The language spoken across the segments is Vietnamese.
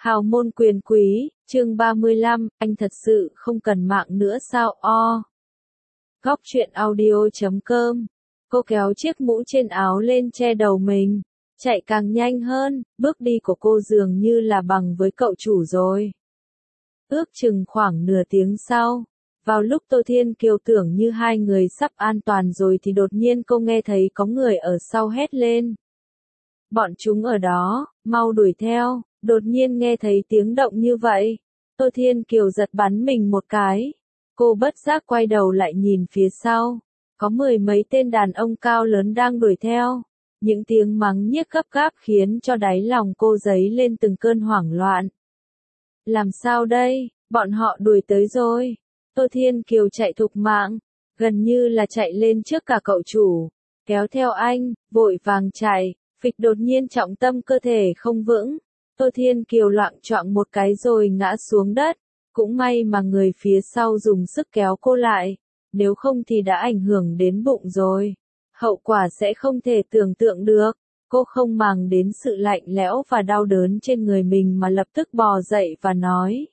Hào môn quyền quý, chương 35, anh thật sự không cần mạng nữa sao o. Góc truyện audio.com. Cô kéo chiếc mũ trên áo lên che đầu mình, chạy càng nhanh hơn, bước đi của cô dường như là bằng với cậu chủ rồi. Ước chừng khoảng nửa tiếng sau, vào lúc Tô Thiên Kiều tưởng như hai người sắp an toàn rồi thì đột nhiên cô nghe thấy có người ở sau hét lên. Bọn chúng ở đó, mau đuổi theo. Đột nhiên nghe thấy tiếng động như vậy, Tô Thiên Kiều giật bắn mình một cái. Cô bất giác quay đầu lại nhìn phía sau, có mười mấy tên đàn ông cao lớn đang đuổi theo. Những tiếng mắng nhiếc gấp gáp khiến cho đáy lòng cô dấy lên từng cơn hoảng loạn. Làm sao đây, bọn họ đuổi tới rồi. Tô Thiên Kiều chạy thục mạng, gần như là chạy lên trước cả cậu chủ, kéo theo anh, vội vàng chạy, phịch đột nhiên trọng tâm cơ thể không vững. Tô Thiên Kiều loạng choạng một cái rồi ngã xuống đất, cũng may mà người phía sau dùng sức kéo cô lại, nếu không thì đã ảnh hưởng đến bụng rồi. Hậu quả sẽ không thể tưởng tượng được. Cô không màng đến sự lạnh lẽo và đau đớn trên người mình mà lập tức bò dậy và nói.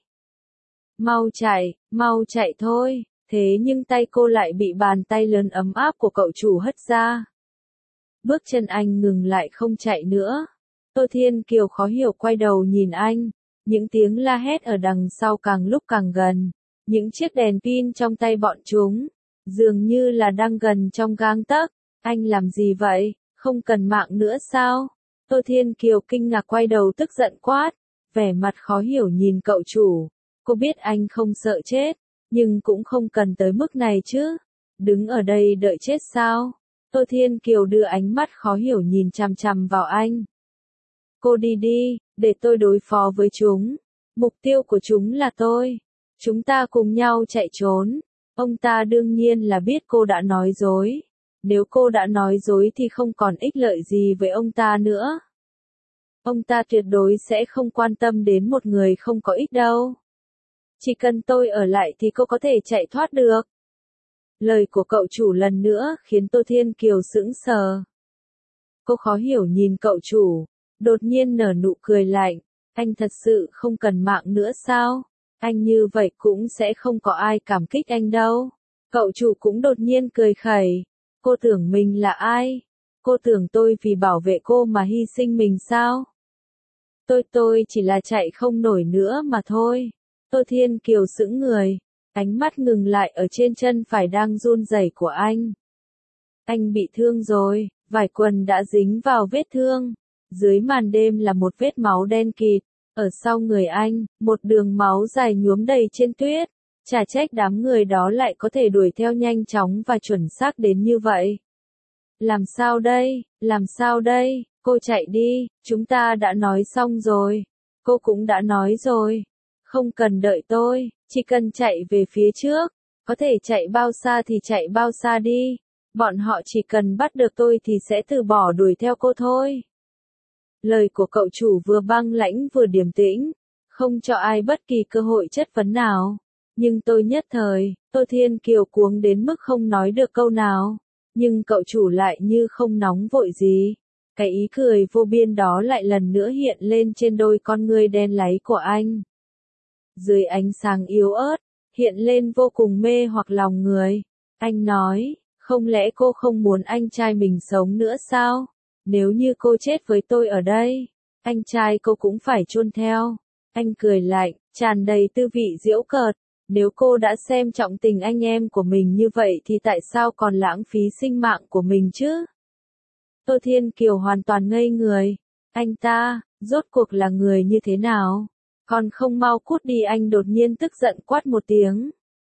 Mau chạy thôi, thế nhưng tay cô lại bị bàn tay lớn ấm áp của cậu chủ hất ra. Bước chân anh ngừng lại không chạy nữa. Tô Thiên Kiều khó hiểu quay đầu nhìn anh, những tiếng la hét ở đằng sau càng lúc càng gần, những chiếc đèn pin trong tay bọn chúng, dường như là đang gần trong gang tấc. Anh làm gì vậy, không cần mạng nữa sao? Tô Thiên Kiều kinh ngạc quay đầu tức giận quát, vẻ mặt khó hiểu nhìn cậu chủ. Cô biết anh không sợ chết, nhưng cũng không cần tới mức này chứ. Đứng ở đây đợi chết sao? Tô Thiên Kiều đưa ánh mắt khó hiểu nhìn chằm chằm vào anh. Cô đi đi, để tôi đối phó với chúng. Mục tiêu của chúng là tôi. Chúng ta cùng nhau chạy trốn. Ông ta đương nhiên là biết cô đã nói dối. Nếu cô đã nói dối thì không còn ích lợi gì với ông ta nữa. Ông ta tuyệt đối sẽ không quan tâm đến một người không có ích đâu. Chỉ cần tôi ở lại thì cô có thể chạy thoát được. Lời của cậu chủ lần nữa khiến Tô Thiên Kiều sững sờ. Cô khó hiểu nhìn cậu chủ, đột nhiên nở nụ cười lạnh. Anh thật sự không cần mạng nữa sao? Anh như vậy cũng sẽ không có ai cảm kích anh đâu. Cậu chủ cũng đột nhiên cười khẩy. Cô tưởng mình là ai? Cô tưởng tôi vì bảo vệ cô mà hy sinh mình sao? Tôi chỉ là chạy không nổi nữa mà thôi. Tô Thiên Kiều sững người, ánh mắt ngừng lại ở trên chân phải đang run rẩy của anh. Anh bị thương rồi, vải quần đã dính vào vết thương. Dưới màn đêm là một vết máu đen kịt, ở sau người anh, một đường máu dài nhuốm đầy trên tuyết. Chả trách đám người đó lại có thể đuổi theo nhanh chóng và chuẩn xác đến như vậy. Làm sao đây, cô chạy đi, chúng ta đã nói xong rồi. Cô cũng đã nói rồi. Không cần đợi tôi, chỉ cần chạy về phía trước. Có thể chạy bao xa thì chạy bao xa đi. Bọn họ chỉ cần bắt được tôi thì sẽ từ bỏ đuổi theo cô thôi. Lời của cậu chủ vừa băng lãnh vừa điềm tĩnh, không cho ai bất kỳ cơ hội chất vấn nào. Nhưng tôi nhất thời, Tô Thiên Kiều cuống đến mức không nói được câu nào. Nhưng cậu chủ lại như không nóng vội gì. Cái ý cười vô biên đó lại lần nữa hiện lên trên đôi con ngươi đen láy của anh. Dưới ánh sáng yếu ớt, hiện lên vô cùng mê hoặc lòng người. Anh nói, không lẽ cô không muốn anh trai mình sống nữa sao? Nếu như cô chết với tôi ở đây, anh trai cô cũng phải chôn theo. Anh cười lạnh, tràn đầy tư vị giễu cợt. Nếu cô đã xem trọng tình anh em của mình như vậy thì tại sao còn lãng phí sinh mạng của mình chứ? Tô Thiên Kiều hoàn toàn ngây người. Anh ta, rốt cuộc là người như thế nào? Còn không mau cút đi, anh đột nhiên tức giận quát một tiếng.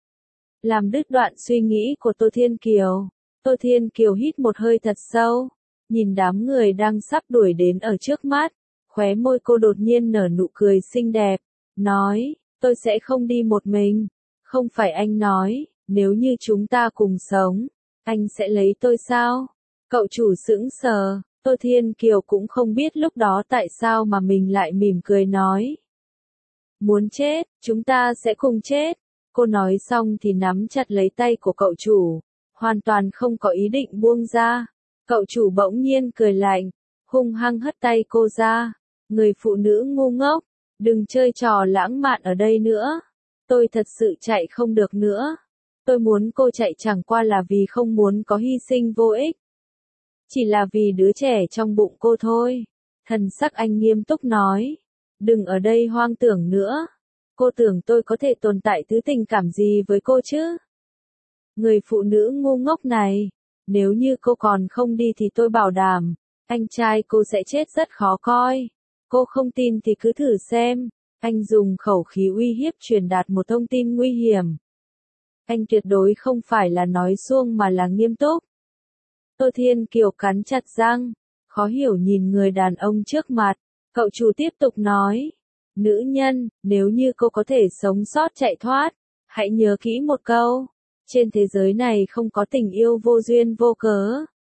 Làm đứt đoạn suy nghĩ của Tô Thiên Kiều. Tô Thiên Kiều hít một hơi thật sâu. Nhìn đám người đang sắp đuổi đến ở trước mắt. Khóe môi cô đột nhiên nở nụ cười xinh đẹp. Nói, tôi sẽ không đi một mình. Không phải anh nói, nếu như chúng ta cùng sống, anh sẽ lấy tôi sao? Cậu chủ sững sờ, Tô Thiên Kiều cũng không biết lúc đó tại sao mà mình lại mỉm cười nói. Muốn chết, chúng ta sẽ cùng chết. Cô nói xong thì nắm chặt lấy tay của cậu chủ, hoàn toàn không có ý định buông ra. Cậu chủ bỗng nhiên cười lạnh, hung hăng hất tay cô ra. Người phụ nữ ngu ngốc, Đừng chơi trò lãng mạn ở đây nữa. Tôi thật sự chạy không được nữa. Tôi muốn cô chạy chẳng qua là vì không muốn có hy sinh vô ích. Chỉ là vì đứa trẻ trong bụng cô thôi. Thần sắc anh nghiêm túc nói. Đừng ở đây hoang tưởng nữa. Cô tưởng tôi có thể tồn tại thứ tình cảm gì với cô chứ? Người phụ nữ ngu ngốc này. Nếu như cô còn không đi thì tôi bảo đảm, anh trai cô sẽ chết rất khó coi. Cô không tin thì cứ thử xem. Anh dùng khẩu khí uy hiếp truyền đạt một thông tin nguy hiểm. Anh tuyệt đối không phải là nói suông mà là nghiêm túc. Tô Thiên Kiều cắn chặt răng, khó hiểu nhìn người đàn ông trước mặt. Cậu chủ tiếp tục nói. Nữ nhân, nếu như cô có thể sống sót chạy thoát, hãy nhớ kỹ một câu. Trên thế giới này không có tình yêu vô duyên vô cớ.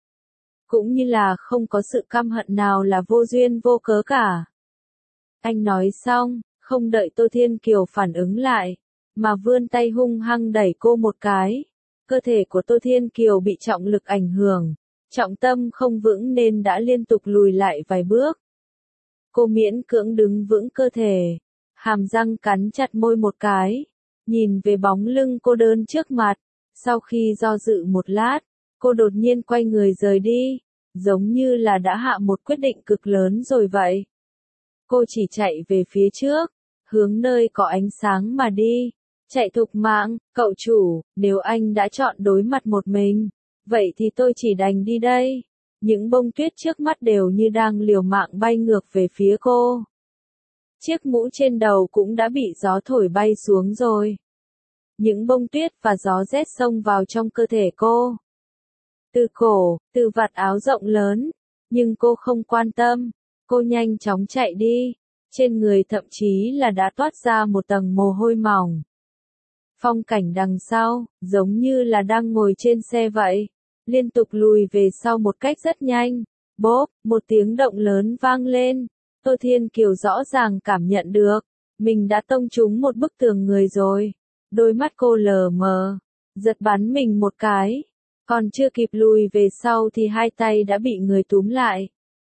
Cũng như là không có sự căm hận nào là vô duyên vô cớ cả. Anh nói xong, không đợi Tô Thiên Kiều phản ứng lại, mà vươn tay hung hăng đẩy cô một cái. Cơ thể của Tô Thiên Kiều bị trọng lực ảnh hưởng, trọng tâm không vững nên đã liên tục lùi lại vài bước. Cô miễn cưỡng đứng vững cơ thể, hàm răng cắn chặt môi một cái, nhìn về bóng lưng cô đơn trước mặt. Sau khi do dự một lát, cô đột nhiên quay người rời đi, giống như là đã hạ một quyết định cực lớn rồi vậy. Cô chỉ chạy về phía trước, hướng nơi có ánh sáng mà đi. Chạy thục mạng, cậu chủ, nếu anh đã chọn đối mặt một mình, vậy thì tôi chỉ đành đi đây. Những bông tuyết trước mắt đều như đang liều mạng bay ngược về phía cô. Chiếc mũ trên đầu cũng đã bị gió thổi bay xuống rồi. Những bông tuyết và gió rét xông vào trong cơ thể cô. Từ cổ, từ vạt áo rộng lớn, nhưng cô không quan tâm. Cô nhanh chóng chạy đi, trên người thậm chí là đã toát ra một tầng mồ hôi mỏng. Phong cảnh đằng sau, giống như là đang ngồi trên xe vậy, liên tục lùi về sau một cách rất nhanh. Bốp, một tiếng động lớn vang lên. Tô Thiên Kiều rõ ràng cảm nhận được, mình đã tông trúng một bức tường người rồi. Đôi mắt cô lờ mờ, giật bắn mình một cái. Còn chưa kịp lùi về sau thì hai tay đã bị người túm lại.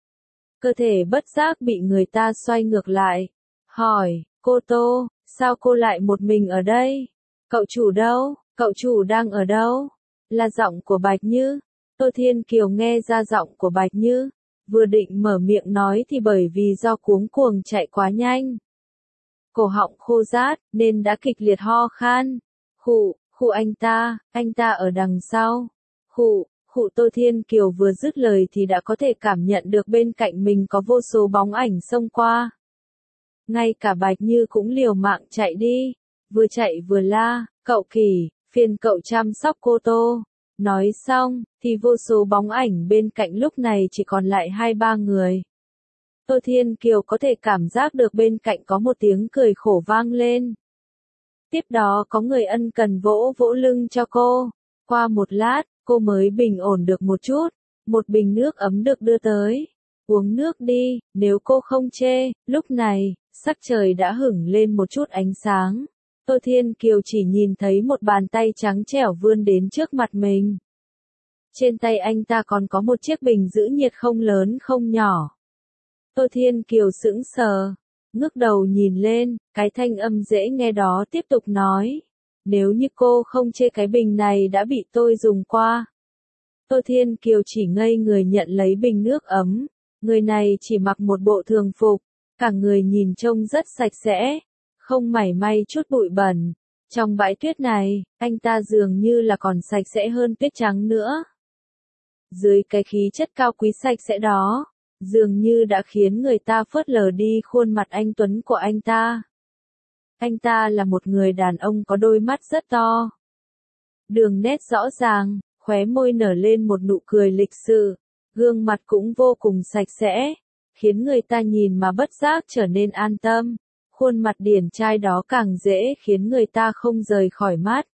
Cơ thể bất giác bị người ta xoay ngược lại. Hỏi, cô Tô, sao cô lại một mình ở đây? Cậu chủ đâu? Cậu chủ đang ở đâu? Là giọng của Bạch Như. Tô Thiên Kiều nghe ra giọng của Bạch Như. Vừa định mở miệng nói thì bởi vì do cuống cuồng chạy quá nhanh. Cổ họng khô rát, nên đã kịch liệt ho khan. Khụ anh ta ở đằng sau. Khụ, Tô Thiên Kiều vừa dứt lời thì đã có thể cảm nhận được bên cạnh mình có vô số bóng ảnh xông qua. Ngay cả Bạch Như cũng liều mạng chạy đi, vừa chạy vừa la, cậu Kỳ, phiền cậu chăm sóc cô Tô. Nói xong, thì vô số bóng ảnh bên cạnh lúc này chỉ còn lại 2-3 người. Tô Thiên Kiều có thể cảm giác được bên cạnh có một tiếng cười khổ vang lên. Tiếp đó có người ân cần vỗ vỗ lưng cho cô. Qua một lát, cô mới bình ổn được một chút. Một bình nước ấm được đưa tới. Uống nước đi, nếu cô không chê. Lúc này, sắc trời đã hửng lên một chút ánh sáng. Tô Thiên Kiều chỉ nhìn thấy một bàn tay trắng trẻo vươn đến trước mặt mình. Trên tay anh ta còn có một chiếc bình giữ nhiệt không lớn không nhỏ. Tô Thiên Kiều sững sờ, ngước đầu nhìn lên, cái thanh âm dễ nghe đó tiếp tục nói. Nếu như cô không chê cái bình này đã bị tôi dùng qua. Tô Thiên Kiều chỉ ngây người nhận lấy bình nước ấm. Người này chỉ mặc một bộ thường phục, cả người nhìn trông rất sạch sẽ, không mảy may chút bụi bẩn. Trong bãi tuyết này, anh ta dường như là còn sạch sẽ hơn tuyết trắng nữa. Dưới cái khí chất cao quý sạch sẽ đó, dường như đã khiến người ta phớt lờ đi khuôn mặt anh tuấn của anh ta. Anh ta là một người đàn ông có đôi mắt rất to. Đường nét rõ ràng, khóe môi nở lên một nụ cười lịch sự, gương mặt cũng vô cùng sạch sẽ, khiến người ta nhìn mà bất giác trở nên an tâm. Khuôn mặt điển trai đó càng dễ khiến người ta không rời khỏi mắt.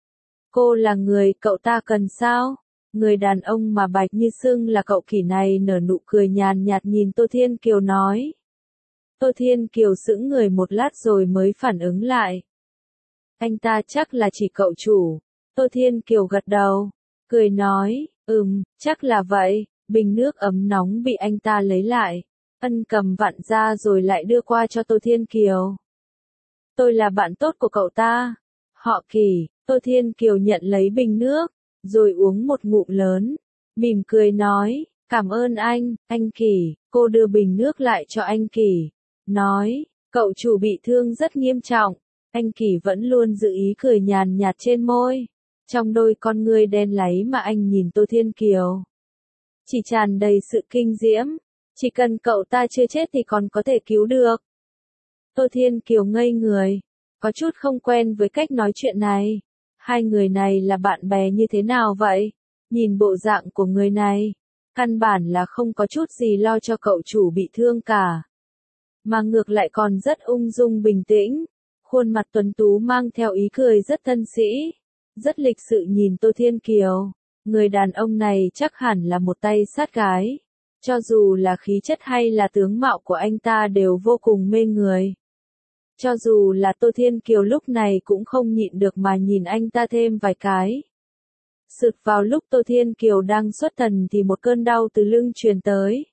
Cô là người cậu ta cần sao? Người đàn ông mà Bạch Như xưng là cậu Kỳ này nở nụ cười nhàn nhạt nhìn Tô Thiên Kiều nói. Tô Thiên Kiều sững người một lát rồi mới phản ứng lại. Anh ta chắc là chỉ cậu chủ. Tô Thiên Kiều gật đầu, cười nói, chắc là vậy. Bình nước ấm nóng bị anh ta lấy lại. Ân cầm vặn ra rồi lại đưa qua cho Tô Thiên Kiều. Tôi là bạn tốt của cậu ta. Họ Kỳ. Tô Thiên Kiều nhận lấy bình nước, rồi uống một ngụm lớn, mỉm cười nói, cảm ơn anh Kỳ. Cô đưa bình nước lại cho anh Kỳ, nói, cậu chủ bị thương rất nghiêm trọng. Anh Kỳ vẫn luôn giữ ý cười nhàn nhạt trên môi, trong đôi con ngươi đen láy mà anh nhìn Tô Thiên Kiều chỉ tràn đầy sự kinh diễm. Chỉ cần cậu ta chưa chết thì còn có thể cứu được. Tô Thiên Kiều ngây người, có chút không quen với cách nói chuyện này. Hai người này là bạn bè như thế nào vậy? Nhìn bộ dạng của người này, căn bản là không có chút gì lo cho cậu chủ bị thương cả. Mà ngược lại còn rất ung dung bình tĩnh, khuôn mặt tuấn tú mang theo ý cười rất thân sĩ, rất lịch sự nhìn Tô Thiên Kiều. Người đàn ông này chắc hẳn là một tay sát gái. Cho dù là khí chất hay là tướng mạo của anh ta đều vô cùng mê người. Cho dù là Tô Thiên Kiều lúc này cũng không nhịn được mà nhìn anh ta thêm vài cái. Sực vào lúc Tô Thiên Kiều đang xuất thần thì một cơn đau từ lưng truyền tới.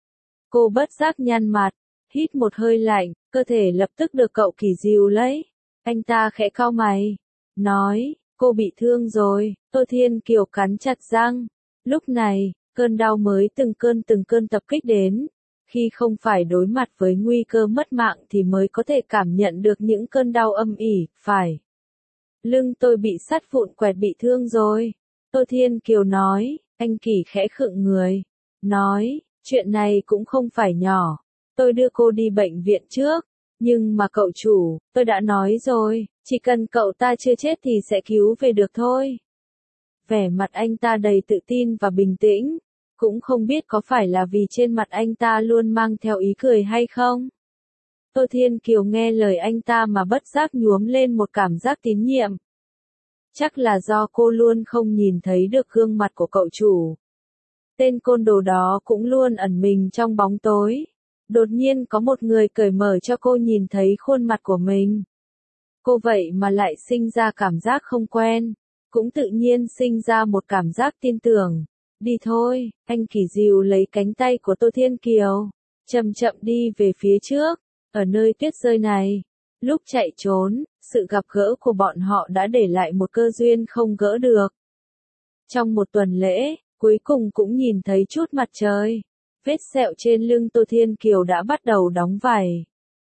Cô bất giác nhăn mặt, hít một hơi lạnh, cơ thể lập tức được cậu Kỳ dìu lấy. Anh ta khẽ cau mày, nói, cô bị thương rồi. Tô Thiên Kiều cắn chặt răng. Lúc này, cơn đau mới từng cơn tập kích đến. Khi không phải đối mặt với nguy cơ mất mạng thì mới có thể cảm nhận được những cơn đau âm ỉ, phải. Lưng tôi bị sắt vụn quẹt bị thương rồi. Tô Thiên Kiều nói, anh Kỳ khẽ khựng người. Nói, chuyện này cũng không phải nhỏ. Tôi đưa cô đi bệnh viện trước. Nhưng mà cậu chủ, tôi đã nói rồi, chỉ cần cậu ta chưa chết thì sẽ cứu về được thôi. Vẻ mặt anh ta đầy tự tin và bình tĩnh. Cũng không biết có phải là vì trên mặt anh ta luôn mang theo ý cười hay không. Tô Thiên Kiều nghe lời anh ta mà bất giác nhuốm lên một cảm giác tín nhiệm. Chắc là do cô luôn không nhìn thấy được gương mặt của cậu chủ. Tên côn đồ đó cũng luôn ẩn mình trong bóng tối. Đột nhiên có một người cởi mở cho cô nhìn thấy khuôn mặt của mình. Cô vậy mà lại sinh ra cảm giác không quen. Cũng tự nhiên sinh ra một cảm giác tin tưởng. Đi thôi, anh Kỳ dìu lấy cánh tay của Tô Thiên Kiều, chậm chậm đi về phía trước. Ở nơi tuyết rơi này, lúc chạy trốn, sự gặp gỡ của bọn họ đã để lại một cơ duyên không gỡ được. Trong một tuần lễ, cuối cùng cũng nhìn thấy chút mặt trời. Vết sẹo trên lưng Tô Thiên Kiều đã bắt đầu đóng vảy.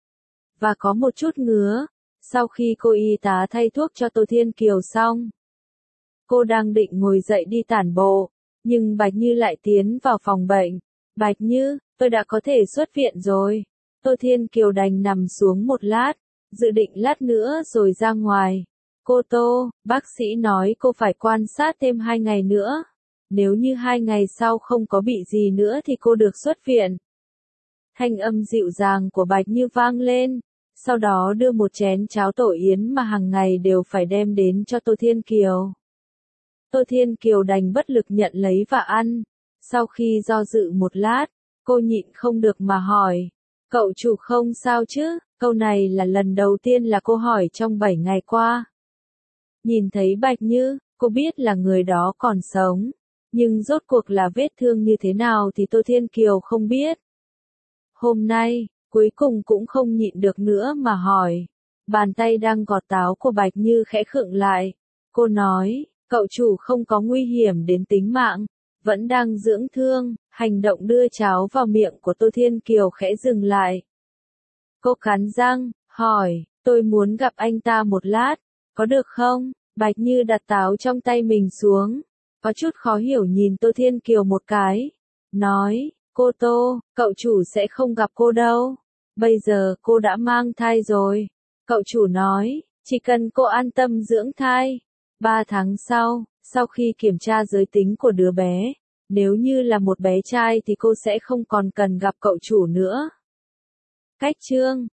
Và có một chút ngứa. Sau khi cô y tá thay thuốc cho Tô Thiên Kiều xong, cô đang định ngồi dậy đi tản bộ. Nhưng Bạch Như lại tiến vào phòng bệnh. Bạch Như, tôi đã có thể xuất viện rồi. Tô Thiên Kiều đành nằm xuống một lát, dự định lát nữa rồi ra ngoài. Cô Tô, bác sĩ nói cô phải quan sát thêm 2 ngày nữa. Nếu như 2 ngày sau không có bị gì nữa thì cô được xuất viện. Thanh âm dịu dàng của Bạch Như vang lên, sau đó đưa một chén cháo tổ yến mà hàng ngày đều phải đem đến cho Tô Thiên Kiều. Tô Thiên Kiều đành bất lực nhận lấy và ăn. Sau khi do dự một lát, cô nhịn không được mà hỏi. Cậu chủ không sao chứ? Câu này là lần đầu tiên là cô hỏi trong 7 ngày qua. Nhìn thấy Bạch Như, cô biết là người đó còn sống. Nhưng rốt cuộc là vết thương như thế nào thì Tô Thiên Kiều không biết. Hôm nay, cuối cùng cũng không nhịn được nữa mà hỏi. Bàn tay đang gọt táo của Bạch Như khẽ khựng lại. Cô nói, cậu chủ không có nguy hiểm đến tính mạng, vẫn đang dưỡng thương. Hành động đưa cháo vào miệng của Tô Thiên Kiều khẽ dừng lại. Cô cắn răng, hỏi, tôi muốn gặp anh ta một lát, có được không? Bạch Như đặt táo trong tay mình xuống, có chút khó hiểu nhìn Tô Thiên Kiều một cái. Nói, cô Tô, cậu chủ sẽ không gặp cô đâu. Bây giờ cô đã mang thai rồi. Cậu chủ nói, chỉ cần cô an tâm dưỡng thai. 3 tháng sau khi kiểm tra giới tính của đứa bé, nếu như là một bé trai thì cô sẽ không còn cần gặp cậu chủ nữa. Cách chương